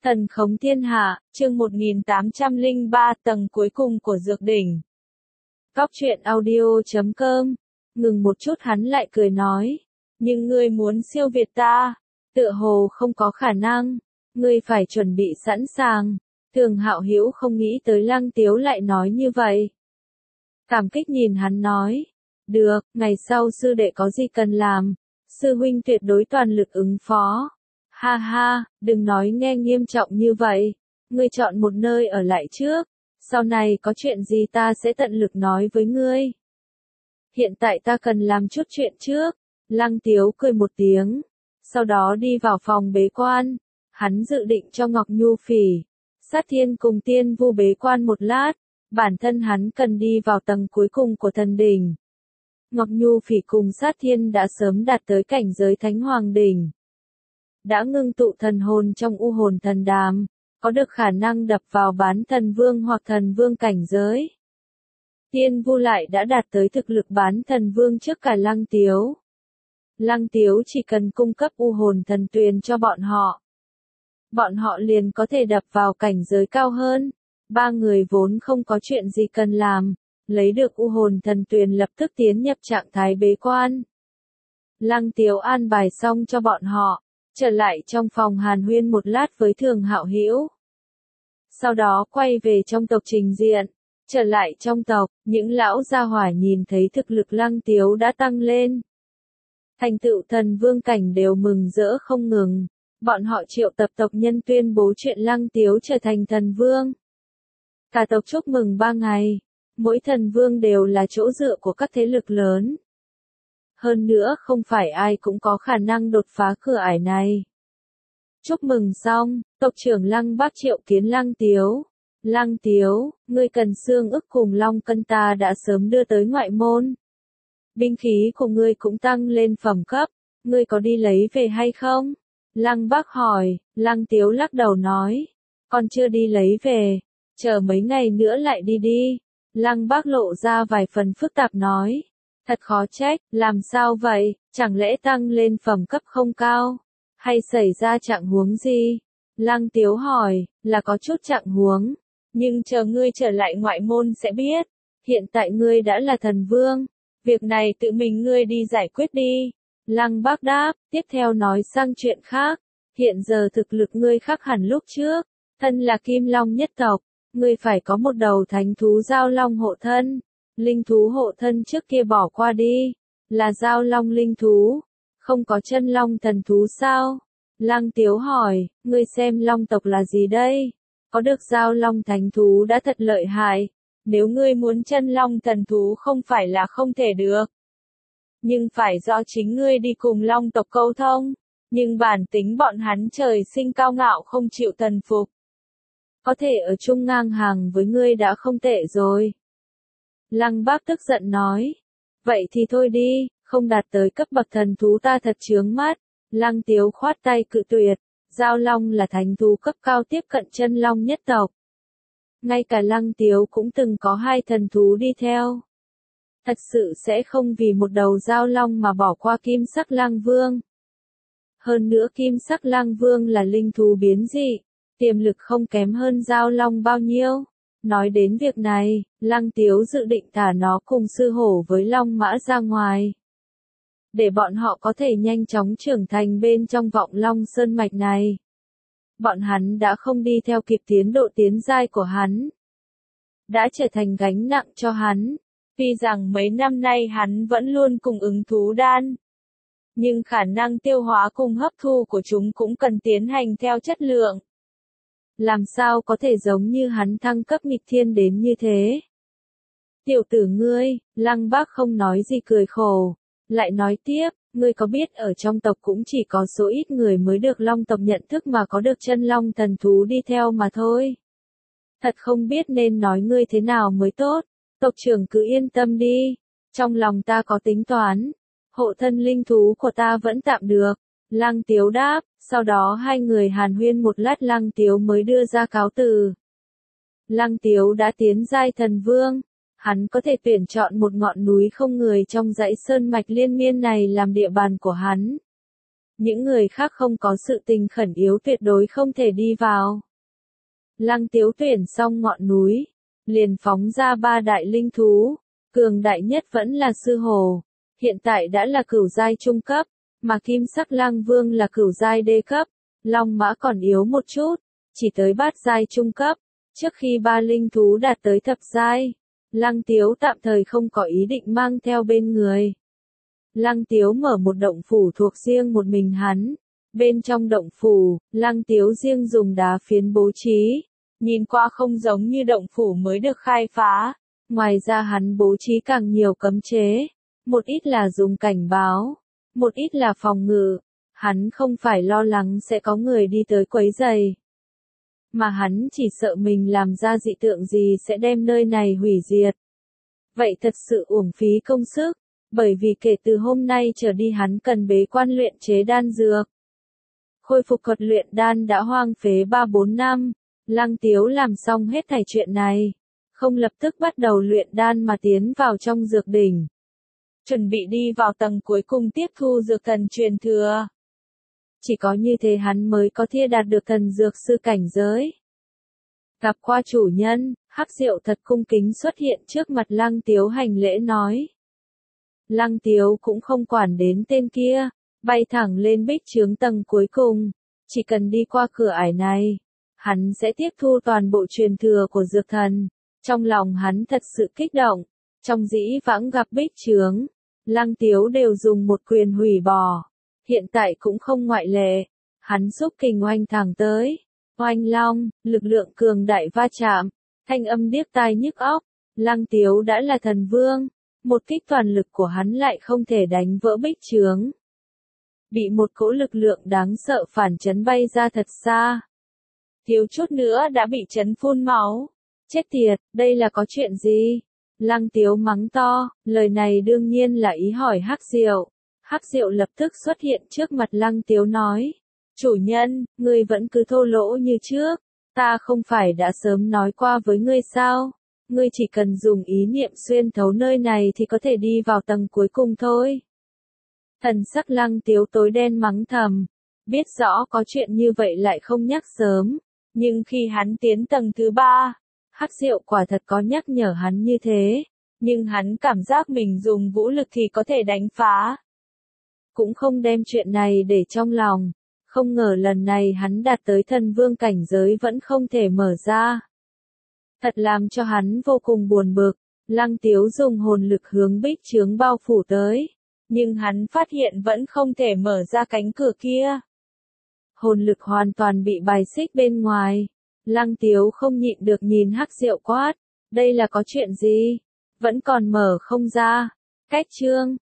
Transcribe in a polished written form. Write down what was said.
Thần khống thiên hạ, chương 1803 tầng cuối cùng của dược đỉnh. Góc truyện audio.com. Ngừng một chút hắn lại cười nói. Nhưng ngươi muốn siêu việt ta, tựa hồ không có khả năng. Ngươi phải chuẩn bị sẵn sàng. Thường Hạo Hữu không nghĩ tới Lăng Tiếu lại nói như vậy. Cảm kích nhìn hắn nói. Được, ngày sau sư đệ có gì cần làm, sư huynh tuyệt đối toàn lực ứng phó. Ha ha, đừng nói nghe nghiêm trọng như vậy. Ngươi chọn một nơi ở lại trước. Sau này có chuyện gì ta sẽ tận lực nói với ngươi. Hiện tại ta cần làm chút chuyện trước. Lăng Tiếu cười một tiếng. Sau đó đi vào phòng bế quan. Hắn dự định cho Ngọc Nhu Phỉ, Sát Thiên cùng Tiên Vu bế quan một lát. Bản thân hắn cần đi vào tầng cuối cùng của thần đỉnh. Ngọc Nhu Phỉ cùng Sát Thiên đã sớm đạt tới cảnh giới Thánh Hoàng đỉnh. Đã ngưng tụ thần hồn trong u hồn thần đàm, có được khả năng đập vào bán thần vương hoặc thần vương cảnh giới. Tiên Vu lại đã đạt tới thực lực bán thần vương trước cả Lăng Tiếu. Lăng Tiếu chỉ cần cung cấp u hồn thần tuyền cho bọn họ. Bọn họ liền có thể đập vào cảnh giới cao hơn. Ba người vốn không có chuyện gì cần làm, lấy được u hồn thần tuyền lập tức tiến nhập trạng thái bế quan. Lăng Tiếu an bài xong cho bọn họ, trở lại trong phòng hàn huyên một lát với Thường Hạo Hữu. Sau đó quay về trong tộc trình diện, trở lại trong tộc, những lão gia hỏa nhìn thấy thực lực Lăng Tiếu đã tăng lên. Thành tựu thần vương cảnh đều mừng rỡ không ngừng, bọn họ triệu tập tộc nhân tuyên bố chuyện Lăng Tiếu trở thành thần vương. Cả tộc chúc mừng 3 ngày, mỗi thần vương đều là chỗ dựa của các thế lực lớn. Hơn nữa không phải ai cũng có khả năng đột phá cửa ải này. Chúc mừng xong, tộc trưởng Lăng Bác triệu kiến Lăng Tiếu. Lăng Tiếu, ngươi cần xương ức cùng long cân ta đã sớm đưa tới ngoại môn. Binh khí của ngươi cũng tăng lên phẩm cấp, ngươi có đi lấy về hay không? Lăng Bác hỏi, Lăng Tiếu lắc đầu nói, con chưa đi lấy về, chờ mấy ngày nữa lại đi đi. Lăng Bác lộ ra vài phần phức tạp nói. Thật khó trách, làm sao vậy, chẳng lẽ tăng lên phẩm cấp không cao, hay xảy ra trạng huống gì? Lăng Tiếu hỏi, là có chút trạng huống, nhưng chờ ngươi trở lại ngoại môn sẽ biết, hiện tại ngươi đã là thần vương, việc này tự mình ngươi đi giải quyết đi. Lăng Bác đáp, tiếp theo nói sang chuyện khác, hiện giờ thực lực ngươi khác hẳn lúc trước, thân là Kim Long nhất tộc, ngươi phải có một đầu thánh thú giao long hộ thân. Linh thú hộ thân trước kia bỏ qua đi, là giao long linh thú, không có chân long thần thú sao? Lăng Tiếu hỏi, ngươi xem long tộc là gì đây? Có được giao long thánh thú đã thật lợi hại, nếu ngươi muốn chân long thần thú không phải là không thể được. Nhưng phải do chính ngươi đi cùng long tộc câu thông, nhưng bản tính bọn hắn trời sinh cao ngạo không chịu thần phục. Có thể ở chung ngang hàng với ngươi đã không tệ rồi. Lăng Bác tức giận nói. Vậy thì thôi đi, không đạt tới cấp bậc thần thú ta thật chướng mắt. Lăng Tiếu khoát tay cự tuyệt. Giao long là thánh thú cấp cao tiếp cận chân long nhất tộc. Ngay cả Lăng Tiếu cũng từng có 2 thần thú đi theo. Thật sự sẽ không vì một đầu giao long mà bỏ qua kim sắc lang vương. Hơn nữa kim sắc lang vương là linh thú biến dị, tiềm lực không kém hơn giao long bao nhiêu. Nói đến việc này, Lăng Tiếu dự định thả nó cùng sư hổ với long mã ra ngoài. Để bọn họ có thể nhanh chóng trưởng thành bên trong vọng long sơn mạch này. Bọn hắn đã không đi theo kịp tiến độ tiến giai của hắn. Đã trở thành gánh nặng cho hắn. Tuy rằng mấy năm nay hắn vẫn luôn cung ứng thú đan. Nhưng khả năng tiêu hóa cùng hấp thu của chúng cũng cần tiến hành theo chất lượng. Làm sao có thể giống như hắn thăng cấp nghịch thiên đến như thế? Tiểu tử ngươi, Lăng Bác không nói gì cười khổ, lại nói tiếp, ngươi có biết ở trong tộc cũng chỉ có số ít người mới được long tộc nhận thức mà có được chân long thần thú đi theo mà thôi. Thật không biết nên nói ngươi thế nào mới tốt, tộc trưởng cứ yên tâm đi, trong lòng ta có tính toán, hộ thân linh thú của ta vẫn tạm được. Lăng Tiếu đáp, sau đó hai người hàn huyên một lát Lăng Tiếu mới đưa ra cáo từ. Lăng Tiếu đã tiến giai thần vương, hắn có thể tuyển chọn một ngọn núi không người trong dãy sơn mạch liên miên này làm địa bàn của hắn. những người khác không có sự tình khẩn yếu tuyệt đối không thể đi vào. Lăng Tiếu tuyển xong ngọn núi, liền phóng ra 3 đại linh thú, cường đại nhất vẫn là sư hồ, hiện tại đã là cửu giai trung cấp, mà kim sắc lang vương là cửu giai đê cấp, long mã còn yếu một chút, chỉ tới bát giai trung cấp, trước khi 3 linh thú đạt tới thập giai, Lăng Tiếu tạm thời không có ý định mang theo bên người. Lăng Tiếu mở một động phủ thuộc riêng một mình hắn, bên trong động phủ, Lăng Tiếu riêng dùng đá phiến bố trí, nhìn qua không giống như động phủ mới được khai phá, ngoài ra hắn bố trí càng nhiều cấm chế, một ít là dùng cảnh báo, một ít là phòng ngự, hắn không phải lo lắng sẽ có người đi tới quấy rầy, mà hắn chỉ sợ mình làm ra dị tượng gì sẽ đem nơi này hủy diệt. Vậy thật sự uổng phí công sức, bởi vì kể từ hôm nay trở đi hắn cần bế quan luyện chế đan dược. Khôi phục thuật luyện đan đã hoang phế 3-4 năm, Lăng Tiếu làm xong hết thảy chuyện này, không lập tức bắt đầu luyện đan mà tiến vào trong dược đỉnh. Chuẩn bị đi vào tầng cuối cùng tiếp thu dược thần truyền thừa. Chỉ có như thế hắn mới có thể đạt được thần dược sư cảnh giới. Gặp qua chủ nhân, Hắc Diệu thật cung kính xuất hiện trước mặt Lăng Tiếu hành lễ nói. Lăng Tiếu cũng không quản đến tên kia, bay thẳng lên bích chướng tầng cuối cùng, chỉ cần đi qua cửa ải này, hắn sẽ tiếp thu toàn bộ truyền thừa của dược thần. Trong lòng hắn thật sự kích động, trong dĩ vãng gặp bích chướng, Lăng Tiếu đều dùng một quyền hủy bỏ, hiện tại cũng không ngoại lệ, hắn xúc kình oanh thẳng tới, oanh long, lực lượng cường đại va chạm, thanh âm điếc tai nhức óc, Lăng Tiếu đã là thần vương, một kích toàn lực của hắn lại không thể đánh vỡ bích chướng. Bị một cỗ lực lượng đáng sợ phản chấn bay ra thật xa. Thiếu chút nữa đã bị chấn phun máu. Chết tiệt, đây là có chuyện gì? Lăng Tiếu mắng to, lời này đương nhiên là ý hỏi Hắc Diệu. Hắc Diệu lập tức xuất hiện trước mặt Lăng Tiếu nói. Chủ nhân, ngươi vẫn cứ thô lỗ như trước. Ta không phải đã sớm nói qua với ngươi sao? Ngươi chỉ cần dùng ý niệm xuyên thấu nơi này thì có thể đi vào tầng cuối cùng thôi. Thần sắc Lăng Tiếu tối đen mắng thầm. Biết rõ có chuyện như vậy lại không nhắc sớm. Nhưng khi hắn tiến tầng thứ 3, Hắc Diệu quả thật có nhắc nhở hắn như thế. Nhưng hắn cảm giác mình dùng vũ lực thì có thể đánh phá. Cũng không đem chuyện này để trong lòng. Không ngờ lần này hắn đạt tới thần vương cảnh giới vẫn không thể mở ra. Thật làm cho hắn vô cùng buồn bực. Lăng Tiếu dùng hồn lực hướng bích chướng bao phủ tới. Nhưng hắn phát hiện vẫn không thể mở ra cánh cửa kia. Hồn lực hoàn toàn bị bài xích bên ngoài. Lăng Tiếu không nhịn được nhìn Hắc Diệu quát. Đây là có chuyện gì? Vẫn còn mở không ra. Cách chương.